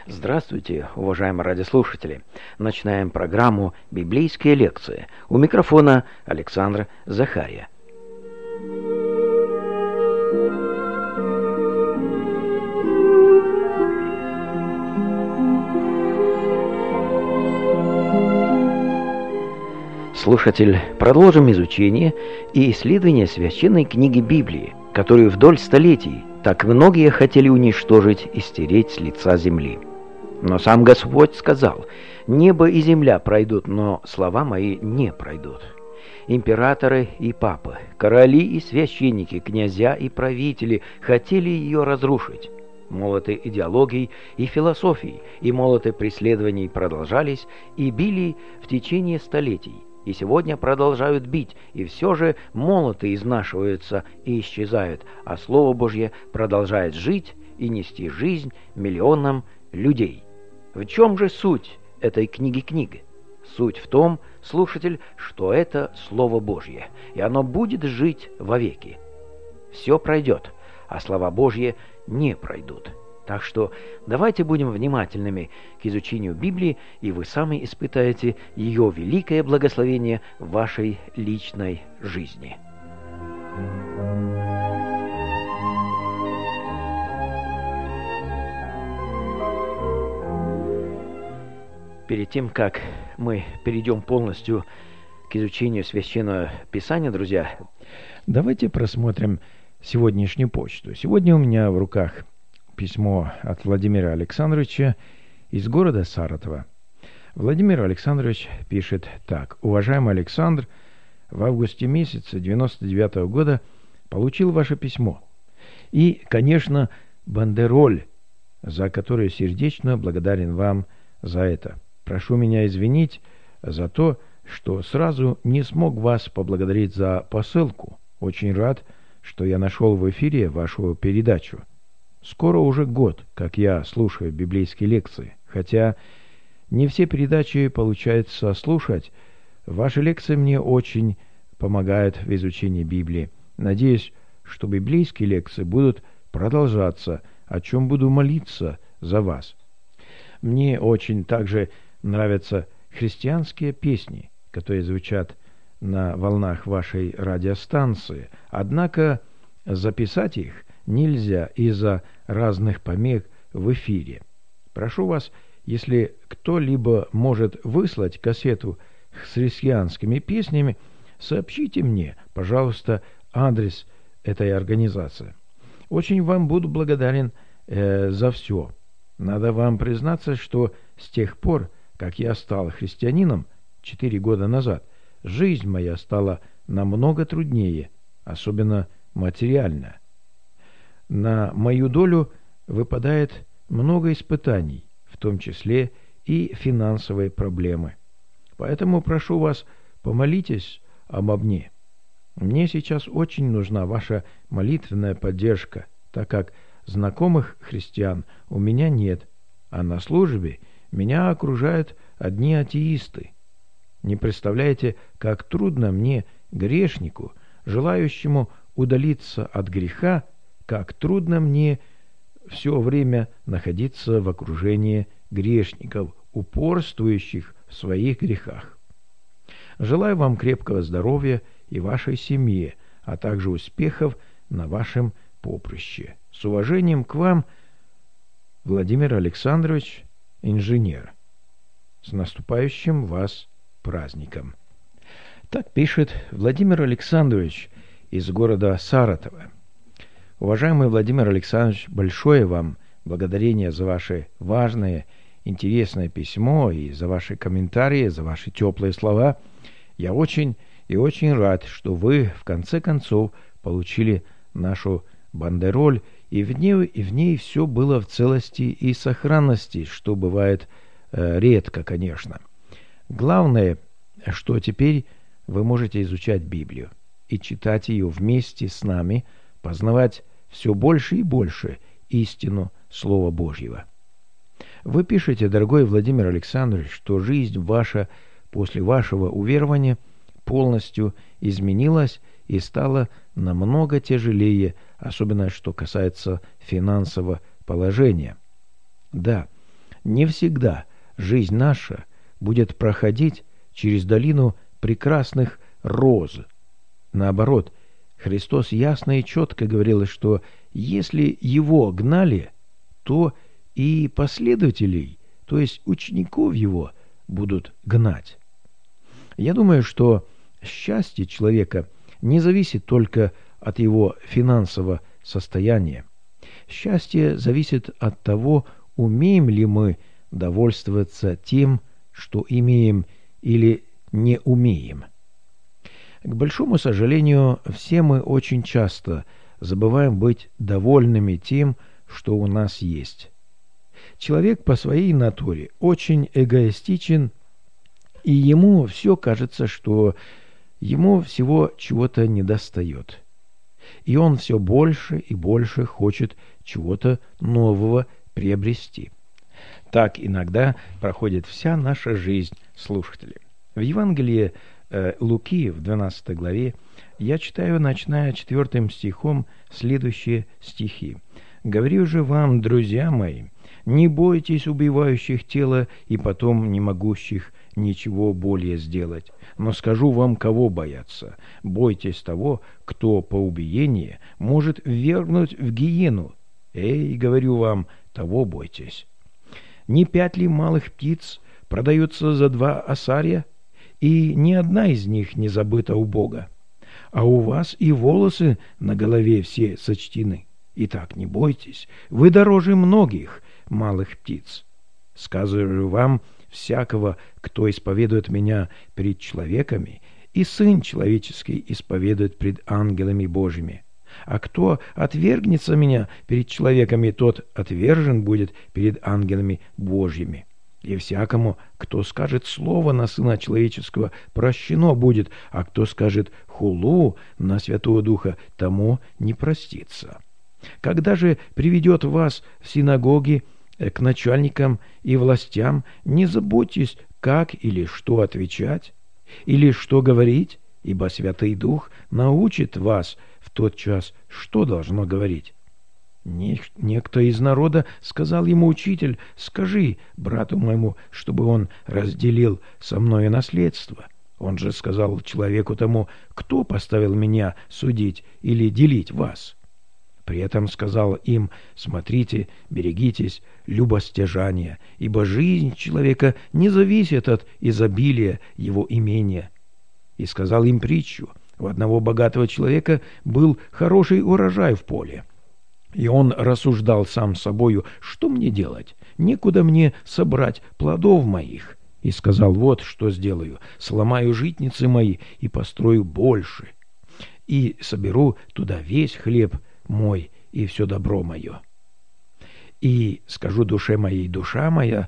Здравствуйте, уважаемые радиослушатели. Начинаем программу «Библейские лекции». У микрофона Александр Захария. Слушатель, продолжим изучение и исследование священной книги Библии, которую вдоль столетий так многие хотели уничтожить и стереть с лица земли. Но сам Господь сказал: «Небо и земля пройдут, но слова мои не пройдут». Императоры и папы, короли и священники, князья и правители хотели ее разрушить. Молоты идеологий и философий и молоты преследований продолжались и били в течение столетий. И сегодня продолжают бить, и все же молоты изнашиваются и исчезают, а Слово Божье продолжает жить и нести жизнь миллионам людей. В чем же суть этой книги? Суть в том, слушатель, что это Слово Божье, и оно будет жить вовеки. Все пройдет, а слова Божьи не пройдут. Так что давайте будем внимательными к изучению Библии, и вы сами испытаете ее великое благословение в вашей личной жизни. Перед тем, как мы перейдем полностью к изучению Священного Писания, друзья, давайте просмотрим сегодняшнюю почту. Сегодня у меня в руках письмо от Владимира Александровича из города Саратова. Владимир Александрович пишет так: «Уважаемый Александр, в августе месяце 99-го года получил ваше письмо. И, конечно, бандероль, за которую сердечно благодарен вам за это. Прошу меня извинить за то, что сразу не смог вас поблагодарить за посылку. Очень рад, что я нашел в эфире вашу передачу. Скоро уже год, как я слушаю библейские лекции, хотя не все передачи получается слушать. Ваши лекции мне очень помогают в изучении Библии. Надеюсь, что библейские лекции будут продолжаться, о чем буду молиться за вас. Мне очень также нравятся христианские песни, которые звучат на волнах вашей радиостанции, однако записать их нельзя из-за разных помех в эфире. Прошу вас, если кто-либо может выслать кассету с христианскими песнями, сообщите мне, пожалуйста, адрес этой организации. Очень вам буду благодарен за все. Надо вам признаться, что с тех пор, как я стал христианином 4 года назад, жизнь моя стала намного труднее, особенно материально. На мою долю выпадает много испытаний, в том числе и финансовые проблемы. Поэтому прошу вас, помолитесь обо мне. Мне сейчас очень нужна ваша молитвенная поддержка, так как знакомых христиан у меня нет, а на службе меня окружают одни атеисты. Не представляете, как трудно мне, грешнику, желающему удалиться от греха, как трудно мне все время находиться в окружении грешников, упорствующих в своих грехах. Желаю вам крепкого здоровья и вашей семье, а также успехов на вашем поприще. С уважением к вам, Владимир Александрович, инженер. С наступающим вас праздником». Так пишет Владимир Александрович из города Саратова. Уважаемый Владимир Александрович, большое вам благодарение за ваше важное, интересное письмо и за ваши комментарии, за ваши теплые слова. Я очень и очень рад, что вы в конце концов получили нашу бандероль, и в ней все было в целости и сохранности, что бывает редко, конечно. Главное, что теперь вы можете изучать Библию и читать ее вместе с нами, познавать все больше и больше истину Слова Божьего. Вы пишете, дорогой Владимир Александрович, что жизнь ваша после вашего уверования полностью изменилась и стала намного тяжелее, особенно что касается финансового положения. Да, не всегда жизнь наша будет проходить через долину прекрасных роз. Наоборот, Христос ясно и четко говорил, что если Его гнали, то и последователей, то есть учеников Его, будут гнать. Я думаю, что счастье человека не зависит только от его финансового состояния. Счастье зависит от того, умеем ли мы довольствоваться тем, что имеем, или не умеем. К большому сожалению, все мы очень часто забываем быть довольными тем, что у нас есть. Человек по своей натуре очень эгоистичен, и ему все кажется, что ему всего чего-то недостает. И он все больше и больше хочет чего-то нового приобрести. Так иногда проходит вся наша жизнь, слушатели. В Евангелии Луки, в 12 главе, я читаю, начиная 4 стихом, следующие стихи. «Говорю же вам, друзья мои, не бойтесь убивающих тело и потом не могущих ничего более сделать. Но скажу вам, кого бояться. Бойтесь того, кто по убиении может ввергнуть в гиену. Эй, говорю вам, того бойтесь. Не 5 ли малых птиц продаются за 2 осария? И ни одна из них не забыта у Бога. А у вас и волосы на голове все сочтены. Итак, не бойтесь, вы дороже многих малых птиц. Сказываю вам, всякого, кто исповедует меня пред человеками, и Сын Человеческий исповедует пред ангелами Божьими. А кто отвергнется меня перед человеками, тот отвержен будет перед ангелами Божьими. И всякому, кто скажет слово на Сына Человеческого, прощено будет, а кто скажет хулу на Святого Духа, тому не простится. Когда же приведет вас в синагоги к начальникам и властям, не заботьтесь, как или что отвечать, или что говорить, ибо Святый Дух научит вас в тот час, что должно говорить. Некто из народа сказал ему: «Учитель, скажи брату моему, чтобы он разделил со мною наследство». Он же сказал человеку тому: «Кто поставил меня судить или делить вас?» При этом сказал им: «Смотрите, берегитесь любостяжания, ибо жизнь человека не зависит от изобилия его имения». И сказал им притчу: у одного богатого человека был хороший урожай в поле. И он рассуждал сам с собою: «Что мне делать? Некуда мне собрать плодов моих». И сказал: «Вот что сделаю: сломаю житницы мои и построю больше, и соберу туда весь хлеб мой и все добро мое. И скажу душе моей: душа моя,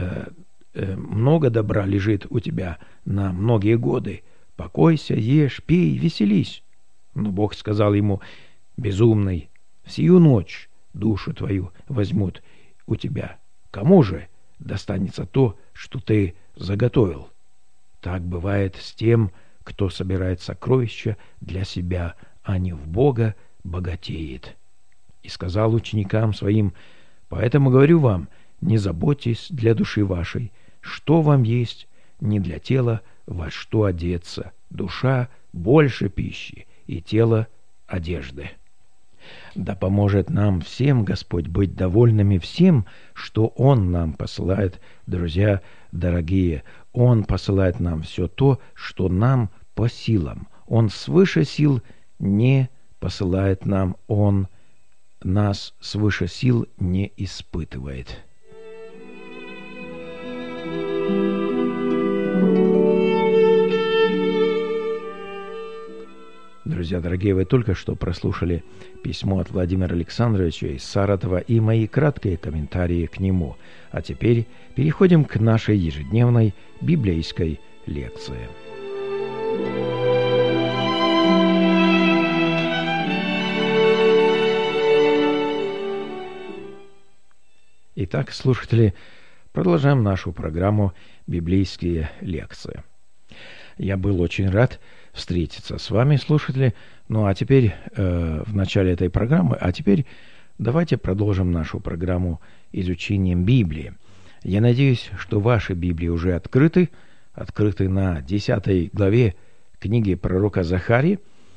много добра лежит у тебя на многие годы. Покойся, ешь, пей, веселись». Но Бог сказал ему: «Безумный, сию ночь душу твою возьмут у тебя. Кому же достанется то, что ты заготовил?» Так бывает с тем, кто собирает сокровища для себя, а не в Бога богатеет. И сказал ученикам своим: «Поэтому говорю вам, не заботьтесь для души вашей, что вам есть, не для тела во что одеться. Душа больше пищи, и тело одежды». Да поможет нам всем Господь быть довольными всем, что Он нам посылает, друзья дорогие. Он посылает нам все то, что нам по силам. Он свыше сил не посылает нам, Он нас свыше сил не испытывает. Друзья дорогие, вы только что прослушали письмо от Владимира Александровича из Саратова и мои краткие комментарии к нему. А теперь переходим к нашей ежедневной библейской лекции. Итак, слушатели, продолжаем нашу программу «Библейские лекции». Я был очень рад встретиться с вами, слушатели. Ну а теперь, в начале этой программы, давайте продолжим нашу программу изучением Библии. Я надеюсь, что ваши Библии уже открыты на 10 главе книги пророка Захарии.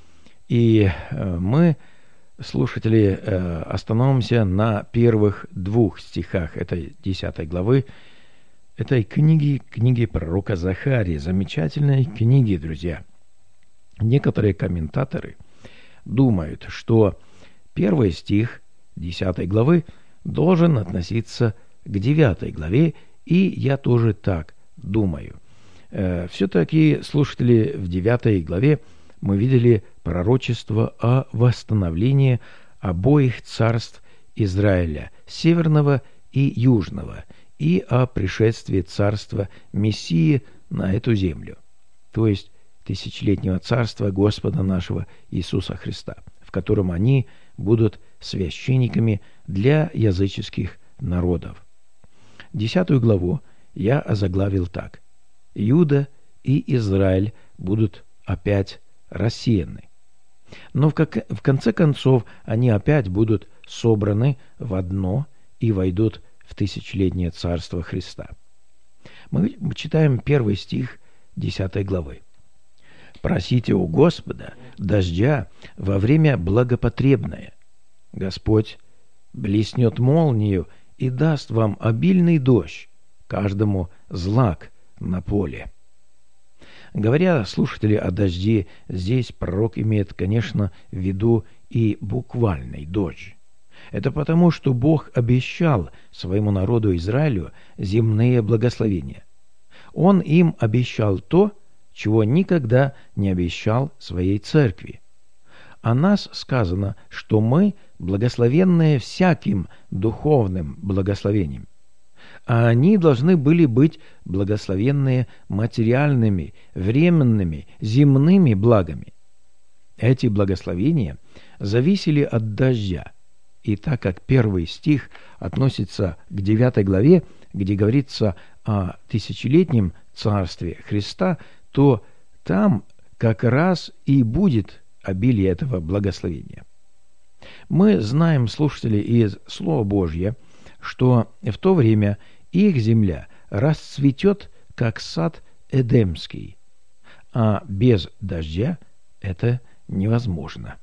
И мы, слушатели, остановимся на первых 2 стихах этой 10 главы этой книги пророка Захарии. Замечательной книги, друзья. Некоторые комментаторы думают, что 1 стих 10 главы должен относиться к 9 главе, и я тоже так думаю. Все-таки, слушатели, в 9 главе мы видели пророчество о восстановлении обоих царств Израиля, северного и южного, и о пришествии царства Мессии на эту землю, то есть тысячелетнего царства Господа нашего Иисуса Христа, в котором они будут священниками для языческих народов. 10 главу я озаглавил так: Иуда и Израиль будут опять рассеяны. Но в конце концов они опять будут собраны в одно и войдут в тысячелетнее царство Христа. Мы читаем 1 стих 10 главы. «Просите у Господа дождя во время благопотребное. Господь блеснет молнию и даст вам обильный дождь, каждому злак на поле». Говоря, слушатели, о дожде, здесь пророк имеет, конечно, в виду и буквальный дождь. Это потому, что Бог обещал своему народу Израилю земные благословения. Он им обещал то, чего никогда не обещал своей церкви. О нас сказано, что мы благословенные всяким духовным благословением, а они должны были быть благословенные материальными, временными, земными благами. Эти благословения зависели от дождя. И так как 1 стих относится к 9 главе, где говорится о тысячелетнем царстве Христа, то там как раз и будет обилие этого благословения. Мы знаем, слушатели, из Слова Божьего, что в то время их земля расцветет, как сад Эдемский, а без дождя это невозможно.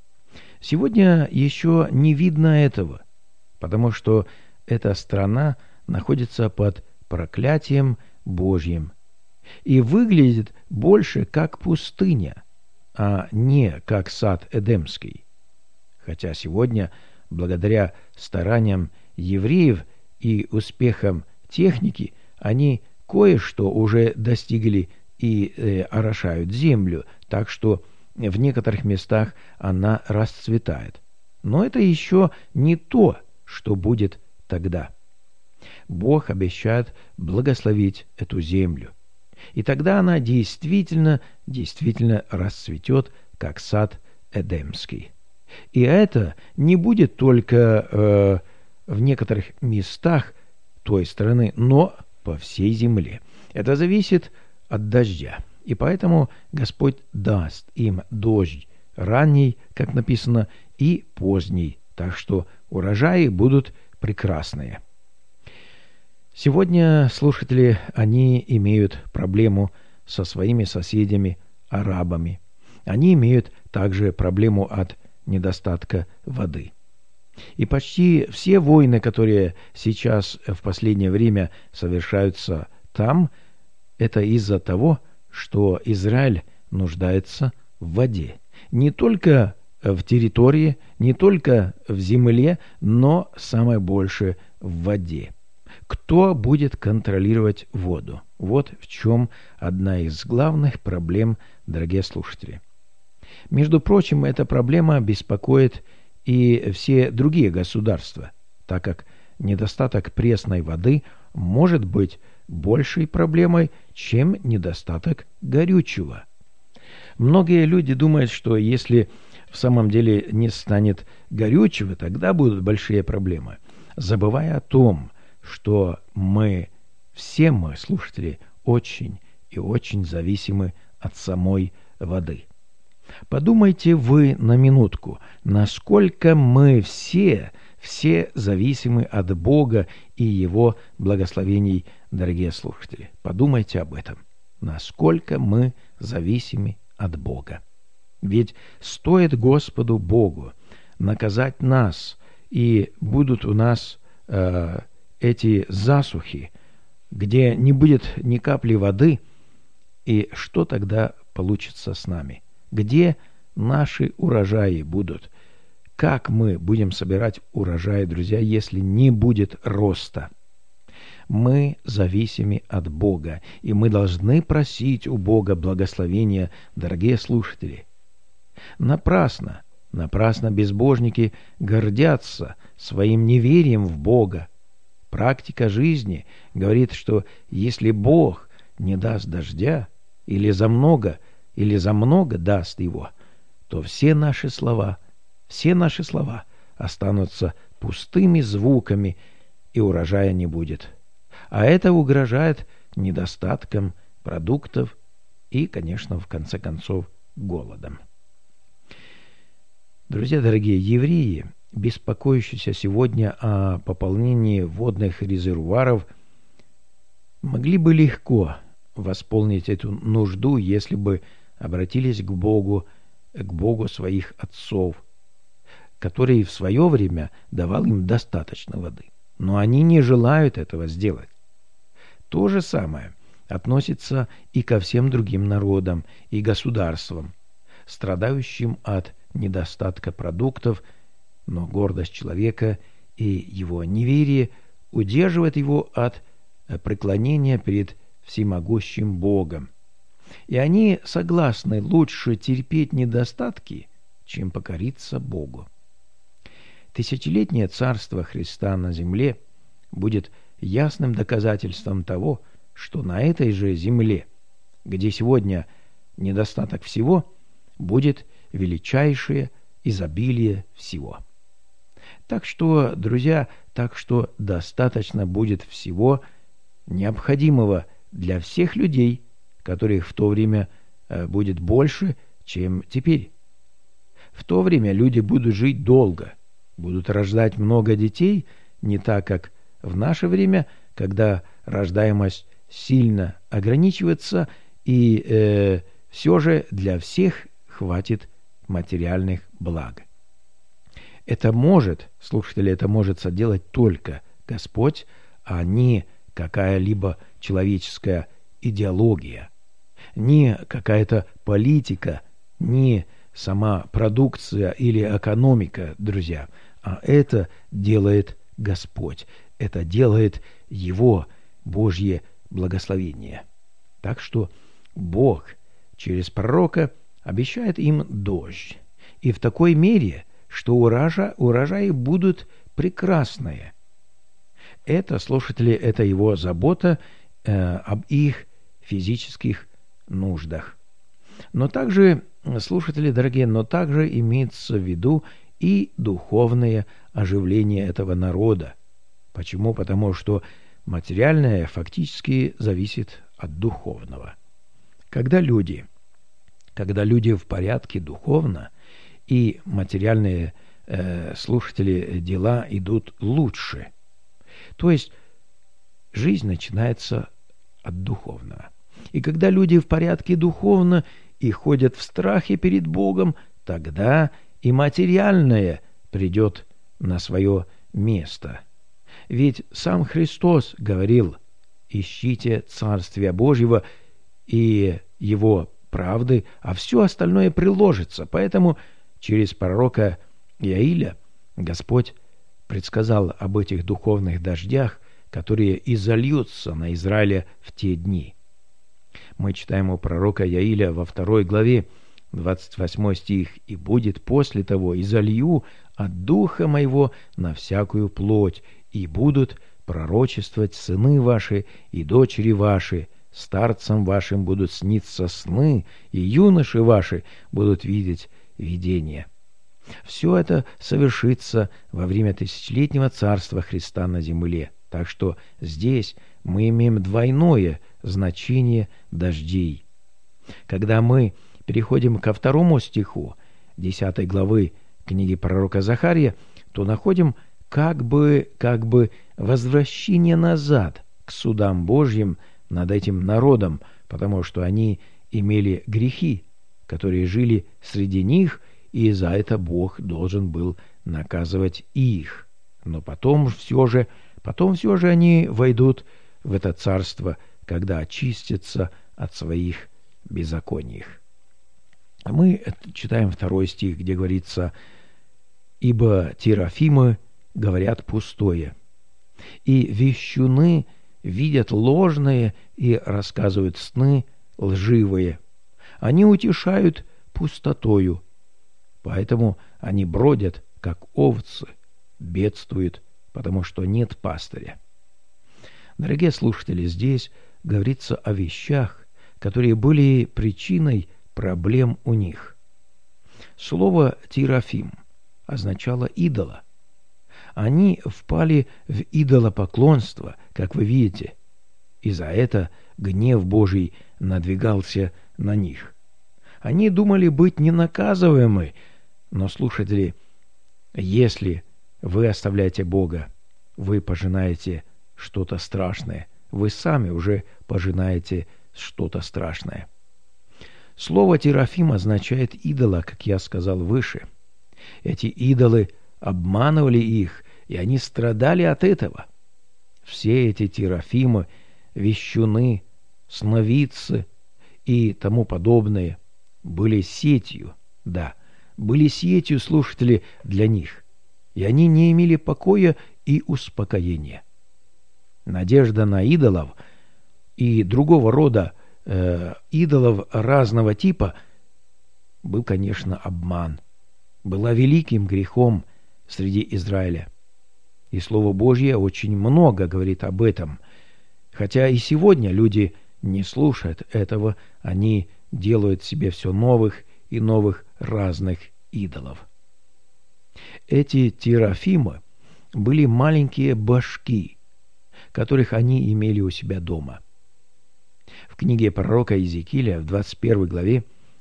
Сегодня еще не видно этого, потому что эта страна находится под проклятием Божьим и выглядит больше как пустыня, а не как сад Эдемский. Хотя сегодня, благодаря стараниям евреев и успехам техники, они кое-что уже достигли и орошают землю, так что в некоторых местах она расцветает. Но это еще не то, что будет тогда. Бог обещает благословить эту землю. И тогда она действительно расцветет, как сад Эдемский. И это не будет только в некоторых местах той страны, но по всей земле. Это зависит от дождя. И поэтому Господь даст им дождь ранний, как написано, и поздний. Так что урожаи будут прекрасные. Сегодня, слушатели, они имеют проблему со своими соседями, арабами. Они имеют также проблему от недостатка воды. И почти все войны, которые сейчас в последнее время совершаются там, это из-за того, что Израиль нуждается в воде. Не только в территории, не только в земле, но самое большее в воде. Кто будет контролировать воду? Вот в чем одна из главных проблем, дорогие слушатели. Между прочим, эта проблема беспокоит и все другие государства, так как недостаток пресной воды может быть большей проблемой, чем недостаток горючего. Многие люди думают, что если в самом деле не станет горючего, тогда будут большие проблемы, забывая о том, что все мы, слушатели, очень и очень зависимы от самой воды. Подумайте вы на минутку, насколько мы все все зависимы от Бога и Его благословений, дорогие слушатели. Подумайте об этом. Насколько мы зависимы от Бога. Ведь стоит Господу Богу наказать нас, и будут у нас эти засухи, где не будет ни капли воды, и что тогда получится с нами? Где наши урожаи будут? Как мы будем собирать урожай, друзья, если не будет роста? Мы зависимы от Бога, и мы должны просить у Бога благословения, дорогие слушатели. Напрасно безбожники гордятся своим неверием в Бога. Практика жизни говорит, что если Бог не даст дождя, или за много даст его, то все наши слова останутся пустыми звуками, и урожая не будет. А это угрожает недостатком продуктов и, конечно, в конце концов, голодом. Друзья дорогие, евреи, беспокоящиеся сегодня о пополнении водных резервуаров, могли бы легко восполнить эту нужду, если бы обратились к Богу своих отцов, который в свое время давал им достаточно воды. Но они не желают этого сделать. То же самое относится и ко всем другим народам и государствам, страдающим от недостатка продуктов, но гордость человека и его неверие удерживает его от преклонения перед всемогущим Богом. И они согласны лучше терпеть недостатки, чем покориться Богу. Тысячелетнее царство Христа на земле будет ясным доказательством того, что на этой же земле, где сегодня недостаток всего, будет величайшее изобилие всего. Так что, друзья, достаточно будет всего необходимого для всех людей, которых в то время будет больше, чем теперь. В то время люди будут жить долго, будут рождать много детей, не так, как в наше время, когда рождаемость сильно ограничивается, и все же для всех хватит материальных благ. Это может соделать только Господь, а не какая-либо человеческая идеология, не какая-то политика, не сама продукция или экономика, друзья, а это делает Господь, это делает Его Божье благословение. Так что Бог через пророка обещает им дождь, и в такой мере, что урожаи будут прекрасные. Это, слушатели, это Его забота об их физических нуждах. Но также, слушатели дорогие, имеется в виду и духовное оживление этого народа. Почему? Потому что материальное фактически зависит от духовного. Когда люди в порядке духовно, и материальные слушатели дела идут лучше. То есть жизнь начинается от духовного. И когда люди в порядке духовно и ходят в страхе перед Богом, тогда и материальное придет на свое место. Ведь сам Христос говорил: «Ищите Царствия Божьего и Его правды, а все остальное приложится». Поэтому через пророка Иаиля Господь предсказал об этих духовных дождях, которые изольются на Израиле в те дни. Мы читаем у пророка Иаиля во 2 главе, 28 стих: «И будет после того, изолью от духа моего на всякую плоть, и будут пророчествовать сыны ваши и дочери ваши, старцам вашим будут сниться сны, и юноши ваши будут видеть видения». Все это совершится во время тысячелетнего царства Христа на земле. Так что здесь мы имеем двойное значение дождей. Когда мы переходим ко 2 стиху 10 главы книги пророка Захария, то находим как бы возвращение назад к судам Божьим над этим народом, потому что они имели грехи, которые жили среди них, и за это Бог должен был наказывать их. Но потом все же они войдут в это царство, когда очистятся от своих беззаконий. Мы читаем 2 стих, где говорится: «Ибо терафимы говорят пустое, и вещуны видят ложное и рассказывают сны лживые. Они утешают пустотою, поэтому они бродят, как овцы, бедствуют, потому что нет пастыря». Дорогие слушатели, здесь говорится о вещах, которые были причиной проблем у них. Слово «терафим» означало «идола». Они впали в идолопоклонство, как вы видите, и за это гнев Божий надвигался на них. Они думали быть ненаказуемы, но, слушатели, если вы оставляете Бога, вы пожинаете что-то страшное. Вы сами уже пожинаете что-то страшное. Слово «терафим» означает «идола», как я сказал выше. Эти идолы обманывали их, и они страдали от этого. Все эти терафимы, вещуны, сновидцы и тому подобное были сетью, были сетью, слушатели, для них, и они не имели покоя и успокоения. Надежда на идолов и другого рода идолов разного типа был, конечно, обман, была великим грехом среди Израиля. И Слово Божье очень много говорит об этом. Хотя и сегодня люди не слушают этого, они делают себе все новых и новых разных идолов. Эти терафимы были маленькие башки, которых они имели у себя дома. В книге пророка Иезекииля, в 21 главе,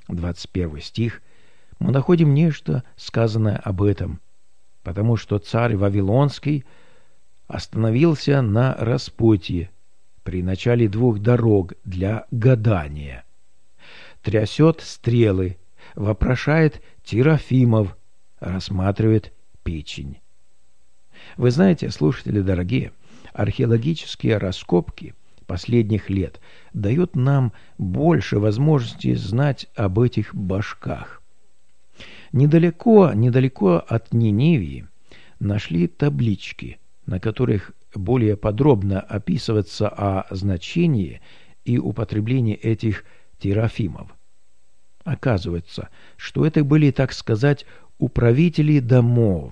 21 стих, мы находим нечто, сказанное об этом, потому что царь Вавилонский остановился на распутье при начале 2 дорог для гадания, трясет стрелы, вопрошает терафимов, рассматривает печень. Вы знаете, слушатели дорогие, археологические раскопки последних лет дают нам больше возможностей знать об этих башках. Недалеко от Ниневии нашли таблички, на которых более подробно описывается о значении и употреблении этих терафимов. Оказывается, что это были, так сказать, управители домов.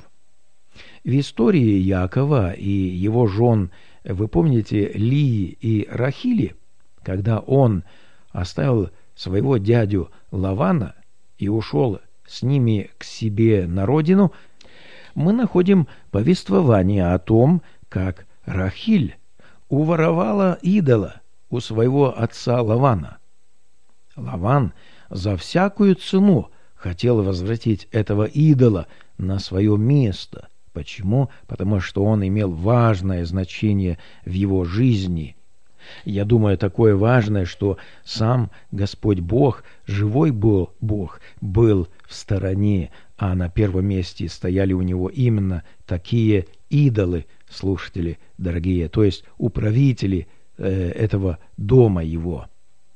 В истории Якова и его жен, вы помните, Лии и Рахили, когда он оставил своего дядю Лавана и ушел с ними к себе на родину, мы находим повествование о том, как Рахиль уворовала идола у своего отца Лавана. Лаван за всякую цену хотел возвратить этого идола на свое место. Почему? Потому что он имел важное значение в его жизни. Я думаю, такое важное, что сам Господь Бог, живой Бог, был в стороне, а на первом месте стояли у него именно такие идолы, слушатели дорогие, то есть управители этого дома его.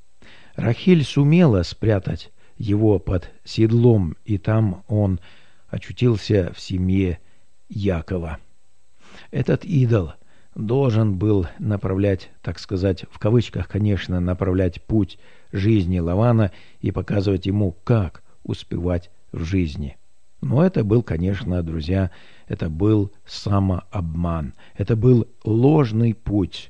Рахиль сумела спрятать его под седлом, и там он очутился в семье Якова. Этот идол должен был направлять, так сказать, в кавычках, конечно, направлять путь жизни Лавана и показывать ему, как успевать в жизни. Но это был, конечно, друзья, это был самообман, это был ложный путь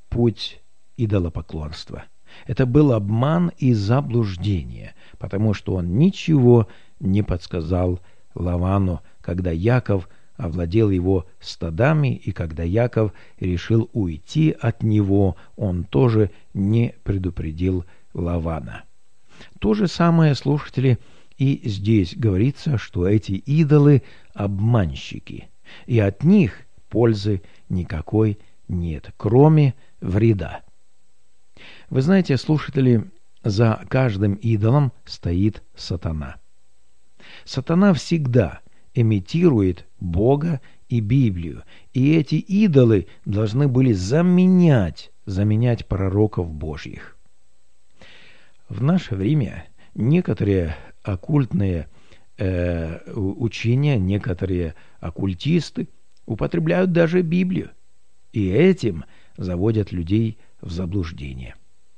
идолопоклонства. Это был обман и заблуждение, потому что он ничего не подсказал Лавану, когда Яков овладел его стадами, и когда Яков решил уйти от него, он тоже не предупредил Лавана. То же самое, слушатели, и здесь говорится, что эти идолы – обманщики. и от них пользы никакой нет, кроме вреда. Вы знаете, слушатели, за каждым идолом стоит сатана. Сатана всегда имитирует Бога и Библию, и эти идолы должны были заменять пророков Божьих. В наше время некоторые оккультные учения, некоторые оккультисты употребляют даже Библию, и этим заводят людей в заблуждение.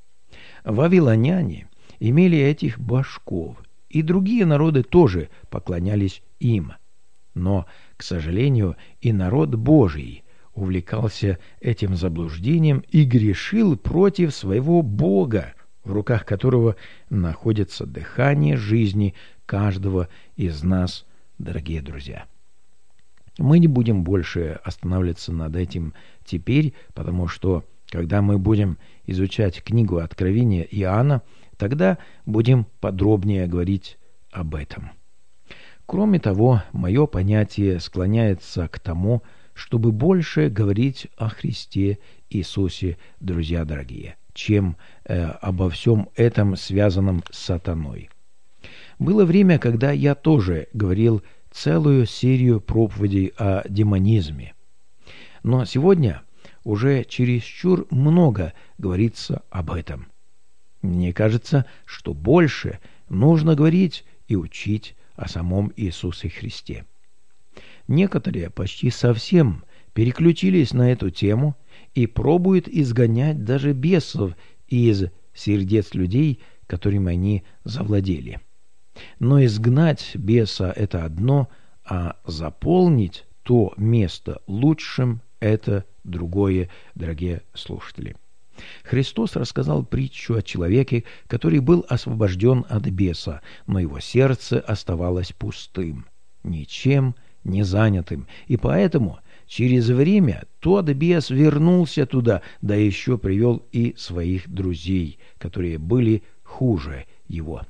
Вавилоняне имели этих божков, и другие народы тоже поклонялись им. Но, к сожалению, и народ Божий увлекался этим заблуждением и грешил против своего Бога, в руках которого находится дыхание жизни каждого из нас, дорогие друзья. Мы не будем больше останавливаться над этим теперь, потому что, когда мы будем изучать книгу Откровения Иоанна, тогда будем подробнее говорить об этом. Кроме того, мое понятие склоняется к тому, чтобы больше говорить о Христе Иисусе, друзья дорогие, чем обо всем этом, связанном с сатаной. Было время, когда я тоже говорил целую серию проповедей о демонизме. Но сегодня уже чересчур много говорится об этом. Мне кажется, что больше нужно говорить и учить о самом Иисусе Христе. Некоторые почти совсем переключились на эту тему и пробуют изгонять даже бесов из сердец людей, которыми они завладели. Но изгнать беса – это одно, а заполнить то место лучшим – это другое, дорогие слушатели. Христос рассказал притчу о человеке, который был освобожден от беса, но его сердце оставалось пустым, ничем не занятым, и поэтому через время тот бес вернулся туда, да еще привел и своих друзей, которые были хуже его.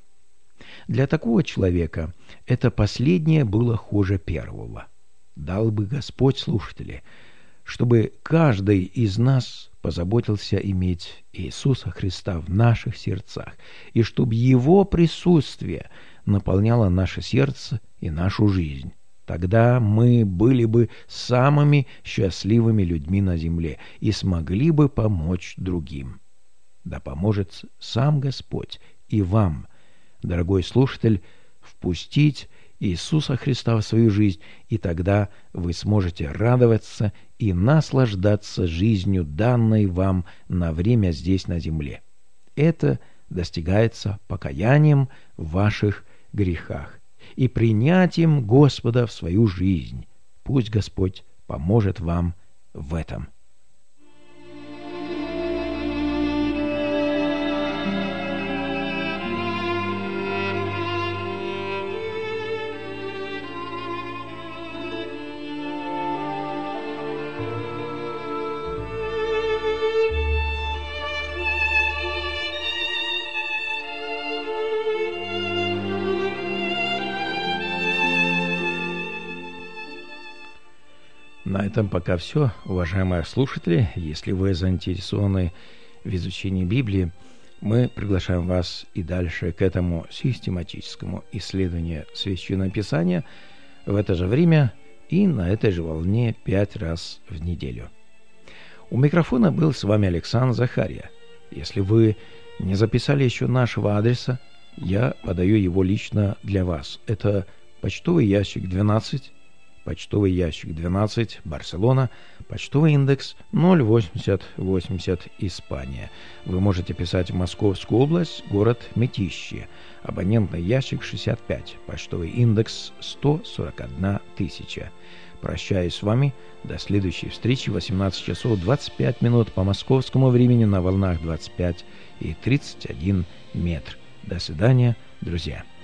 Для такого человека это последнее было хуже первого. Дал бы Господь, слушатели, чтобы каждый из нас позаботился иметь Иисуса Христа в наших сердцах, и чтобы Его присутствие наполняло наше сердце и нашу жизнь. Тогда мы были бы самыми счастливыми людьми на земле и смогли бы помочь другим. Да поможет сам Господь и вам, дорогой слушатель, впустить Иисуса Христа в свою жизнь, и тогда вы сможете радоваться и наслаждаться жизнью, данной вам на время здесь на земле. Это достигается покаянием в ваших грехах и принятием Господа в свою жизнь. Пусть Господь поможет вам в этом. На этом пока все, уважаемые слушатели. Если вы заинтересованы в изучении Библии, мы приглашаем вас и дальше к этому систематическому исследованию Священного Писания в это же время и на этой же волне 5 раз в неделю. У микрофона был с вами Александр Захария. Если вы не записали еще нашего адреса, я подаю его лично для вас. Это почтовый ящик 12, почтовый ящик 12, Барселона, почтовый индекс 08080, Испания. Вы можете писать в Московскую область, город Мытищи, абонентный ящик 65, почтовый индекс 141 тысяча. Прощаюсь с вами до следующей встречи в 18 часов 25 минут по московскому времени на волнах 25 и 31 метр. До свидания, друзья.